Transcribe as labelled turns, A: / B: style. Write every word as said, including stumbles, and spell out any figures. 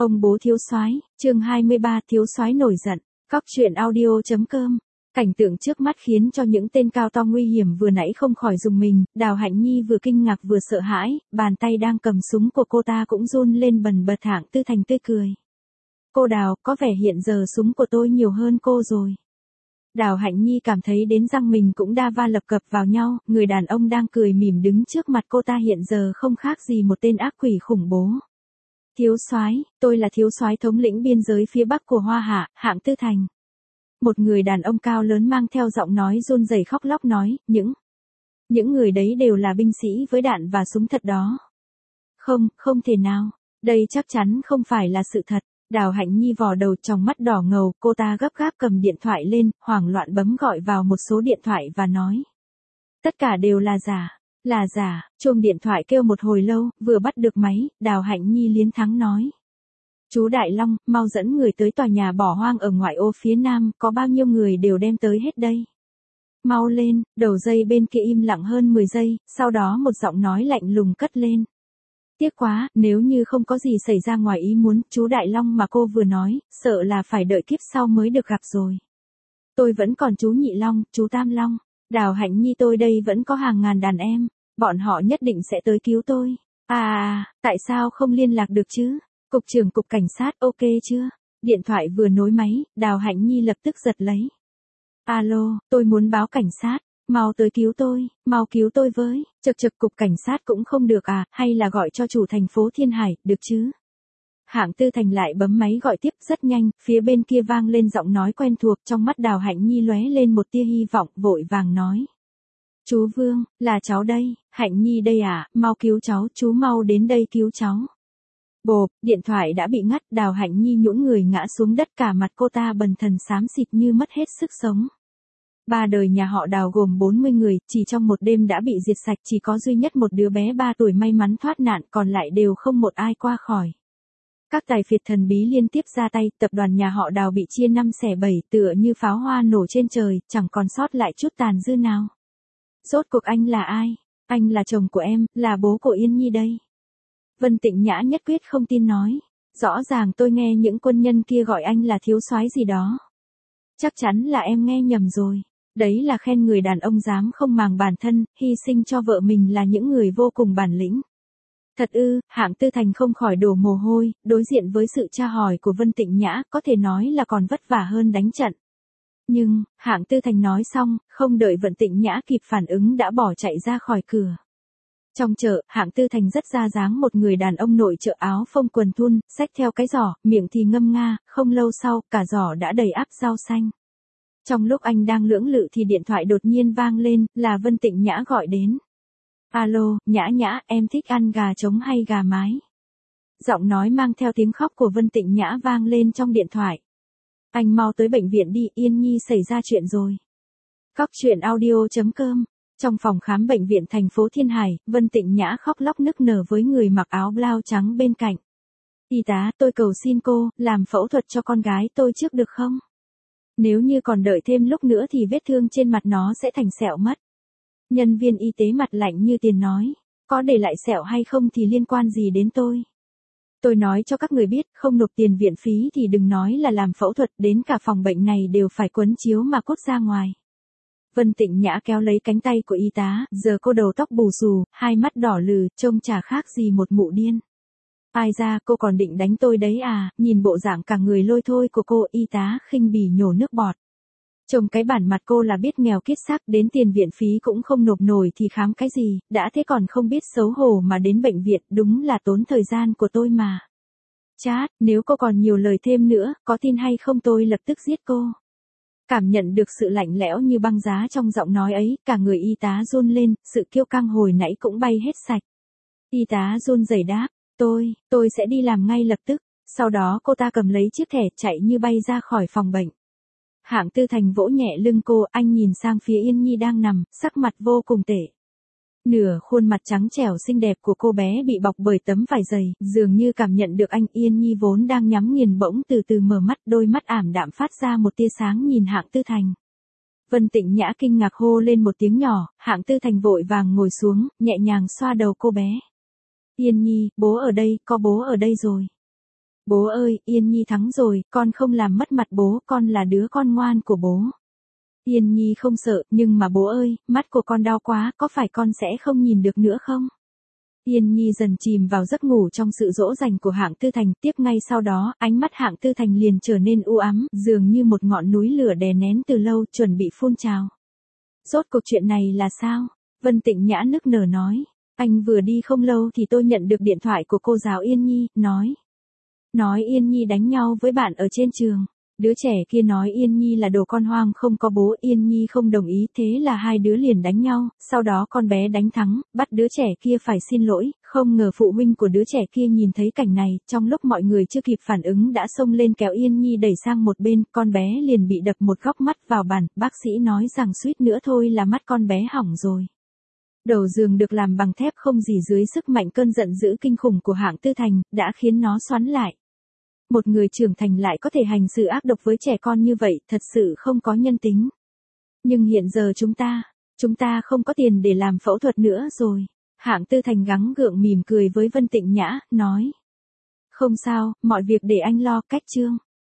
A: Ông bố thiếu soái, chương hai mươi ba, thiếu soái nổi giận. Cóc truyện audio chấm com. Cảnh tượng trước mắt khiến cho những tên cao to nguy hiểm vừa nãy không khỏi rùng mình, Đào Hạnh Nhi vừa kinh ngạc vừa sợ hãi, bàn tay đang cầm súng của cô ta cũng run lên bần bật. Hạng Tư Thành tươi cười. Cô Đào, có vẻ hiện giờ súng của tôi nhiều hơn cô rồi. Đào Hạnh Nhi cảm thấy đến răng mình cũng đa va lập cập vào nhau, người đàn ông đang cười mỉm đứng trước mặt cô ta hiện giờ không khác gì một tên ác quỷ khủng bố. Thiếu soái, tôi là thiếu soái thống lĩnh biên giới phía bắc của Hoa Hạ, Hạng Tư Thành. Một người đàn ông cao lớn mang theo giọng nói run rẩy khóc lóc nói, những, những người đấy đều là binh sĩ với đạn và súng thật đó. Không, không thể nào, đây chắc chắn không phải là sự thật. Đào Hạnh Nhi vò đầu trong mắt đỏ ngầu, cô ta gấp gáp cầm điện thoại lên, hoảng loạn bấm gọi vào một số điện thoại và nói. Tất cả đều là giả, là giả, chuông điện thoại kêu một hồi lâu, vừa bắt được máy, Đào Hạnh Nhi liến thắng nói. Chú Đại Long, mau dẫn người tới tòa nhà bỏ hoang ở ngoại ô phía nam, có bao nhiêu người đều đem tới hết đây. Mau lên, đầu dây bên kia im lặng hơn mười giây, sau đó một giọng nói lạnh lùng cất lên. Tiếc quá, nếu như không có gì xảy ra ngoài ý muốn, chú Đại Long mà cô vừa nói, sợ là phải đợi kiếp sau mới được gặp rồi. Tôi vẫn còn chú Nhị Long, chú Tam Long, Đào Hạnh Nhi tôi đây vẫn có hàng ngàn đàn em, bọn họ nhất định sẽ tới cứu tôi. À, tại sao không liên lạc được chứ? Cục trưởng cục cảnh sát ok chưa? Điện thoại vừa nối máy, Đào Hạnh Nhi lập tức giật lấy. Alo, tôi muốn báo cảnh sát. Mau tới cứu tôi, mau cứu tôi với, chật chật cục cảnh sát cũng không được à, hay là gọi cho chủ thành phố Thiên Hải, được chứ? Hạng Tư Thành lại bấm máy gọi tiếp rất nhanh, phía bên kia vang lên giọng nói quen thuộc, trong mắt Đào Hạnh Nhi lóe lên một tia hy vọng, vội vàng nói. Chú Vương, là cháu đây, Hạnh Nhi đây à, mau cứu cháu, chú mau đến đây cứu cháu. Bộp, điện thoại đã bị ngắt, Đào Hạnh Nhi nhũn người ngã xuống đất, cả mặt cô ta bần thần xám xịt như mất hết sức sống. Ba đời nhà họ Đào gồm bốn mươi người, chỉ trong một đêm đã bị diệt sạch, chỉ có duy nhất một đứa bé ba tuổi may mắn thoát nạn, còn lại đều không một ai qua khỏi. Các tài phiệt thần bí liên tiếp ra tay, tập đoàn nhà họ Đào bị chia năm xẻ bảy, tựa như pháo hoa nổ trên trời, chẳng còn sót lại chút tàn dư nào. Rốt cuộc anh là ai? Anh là chồng của em, là bố của Yên Nhi đây. Vân Tịnh Nhã nhất quyết không tin nói. Rõ ràng tôi nghe những quân nhân kia gọi anh là thiếu soái gì đó. Chắc chắn là em nghe nhầm rồi. Đấy là khen người đàn ông dám không màng bản thân, hy sinh cho vợ mình là những người vô cùng bản lĩnh. Thật ư, Hạng Tư Thành không khỏi đổ mồ hôi, đối diện với sự tra hỏi của Vân Tịnh Nhã, có thể nói là còn vất vả hơn đánh trận. Nhưng, Hạng Tư Thành nói xong, không đợi Vân Tịnh Nhã kịp phản ứng đã bỏ chạy ra khỏi cửa. Trong chợ, Hạng Tư Thành rất ra dáng một người đàn ông nội trợ áo phông quần thun, xách theo cái giỏ, miệng thì ngâm nga, không lâu sau, cả giỏ đã đầy ắp rau xanh. Trong lúc anh đang lưỡng lự thì điện thoại đột nhiên vang lên, là Vân Tịnh Nhã gọi đến. Alo, Nhã Nhã, em thích ăn gà trống hay gà mái? Giọng nói mang theo tiếng khóc của Vân Tịnh Nhã vang lên trong điện thoại. Anh mau tới bệnh viện đi, Yên Nhi xảy ra chuyện rồi. Cóc truyện audio chấm com. Trong phòng khám bệnh viện thành phố Thiên Hải, Vân Tịnh Nhã khóc lóc nức nở với người mặc áo blau trắng bên cạnh. Y tá, tôi cầu xin cô, làm phẫu thuật cho con gái tôi trước được không? Nếu như còn đợi thêm lúc nữa thì vết thương trên mặt nó sẽ thành sẹo mất. Nhân viên y tế mặt lạnh như tiền nói, có để lại sẹo hay không thì liên quan gì đến tôi. Tôi nói cho các người biết, không nộp tiền viện phí thì đừng nói là làm phẫu thuật, đến cả phòng bệnh này đều phải quấn chiếu mà cốt ra ngoài. Vân Tịnh Nhã kéo lấy cánh tay của y tá, giờ cô đầu tóc bù xù, hai mắt đỏ lừ, trông chả khác gì một mụ điên. Ai ra, cô còn định đánh tôi đấy à, nhìn bộ dạng cả người lôi thôi của cô, y tá khinh bỉ nhổ nước bọt. Trông cái bản mặt cô là biết nghèo kiết xác, đến tiền viện phí cũng không nộp nổi thì khám cái gì, đã thế còn không biết xấu hổ mà đến bệnh viện, đúng là tốn thời gian của tôi mà. Chát, nếu cô còn nhiều lời thêm nữa, có tin hay không tôi lập tức giết cô. Cảm nhận được sự lạnh lẽo như băng giá trong giọng nói ấy, cả người y tá run lên, sự kiêu căng hồi nãy cũng bay hết sạch. Y tá run rẩy đáp, tôi, tôi sẽ đi làm ngay lập tức. Sau đó cô ta cầm lấy chiếc thẻ chạy như bay ra khỏi phòng bệnh. Hạng Tư Thành vỗ nhẹ lưng cô, anh nhìn sang phía Yên Nhi đang nằm, sắc mặt vô cùng tệ. Nửa khuôn mặt trắng trẻo xinh đẹp của cô bé bị bọc bởi tấm vải dày, dường như cảm nhận được anh. Yên Nhi vốn đang nhắm nghiền bỗng từ từ mở mắt, đôi mắt ảm đạm phát ra một tia sáng nhìn Hạng Tư Thành. Vân Tịnh Nhã kinh ngạc hô lên một tiếng nhỏ, Hạng Tư Thành vội vàng ngồi xuống, nhẹ nhàng xoa đầu cô bé. Yên Nhi, bố ở đây, có bố ở đây rồi. Bố ơi, Yên Nhi thắng rồi, con không làm mất mặt bố, con là đứa con ngoan của bố. Yên Nhi không sợ, nhưng mà bố ơi, mắt của con đau quá, có phải con sẽ không nhìn được nữa không? Yên Nhi dần chìm vào giấc ngủ trong sự dỗ dành của Hạng Tư Thành, tiếp ngay sau đó, ánh mắt Hạng Tư Thành liền trở nên u ám, dường như một ngọn núi lửa đè nén từ lâu, chuẩn bị phun trào. Rốt cuộc chuyện này là sao? Vân Tịnh Nhã nức nở nói, anh vừa đi không lâu thì tôi nhận được điện thoại của cô giáo Yên Nhi, nói. Nói Yên Nhi đánh nhau với bạn ở trên trường. Đứa trẻ kia nói Yên Nhi là đồ con hoang không có bố, Yên Nhi không đồng ý, thế là hai đứa liền đánh nhau, sau đó con bé đánh thắng, bắt đứa trẻ kia phải xin lỗi, không ngờ phụ huynh của đứa trẻ kia nhìn thấy cảnh này, trong lúc mọi người chưa kịp phản ứng đã xông lên kéo Yên Nhi đẩy sang một bên, con bé liền bị đập một góc mắt vào bàn, bác sĩ nói rằng suýt nữa thôi là mắt con bé hỏng rồi. Đầu giường được làm bằng thép không gì dưới sức mạnh cơn giận dữ kinh khủng của Hạng Tư Thành, đã khiến nó xoắn lại. Một người trưởng thành lại có thể hành xử ác độc với trẻ con như vậy, thật sự không có nhân tính. Nhưng hiện giờ chúng ta, chúng ta không có tiền để làm phẫu thuật nữa rồi. Hạng Tư Thành gắng gượng mỉm cười với Vân Tịnh Nhã, nói. Không sao, mọi việc để anh lo, cách Trương.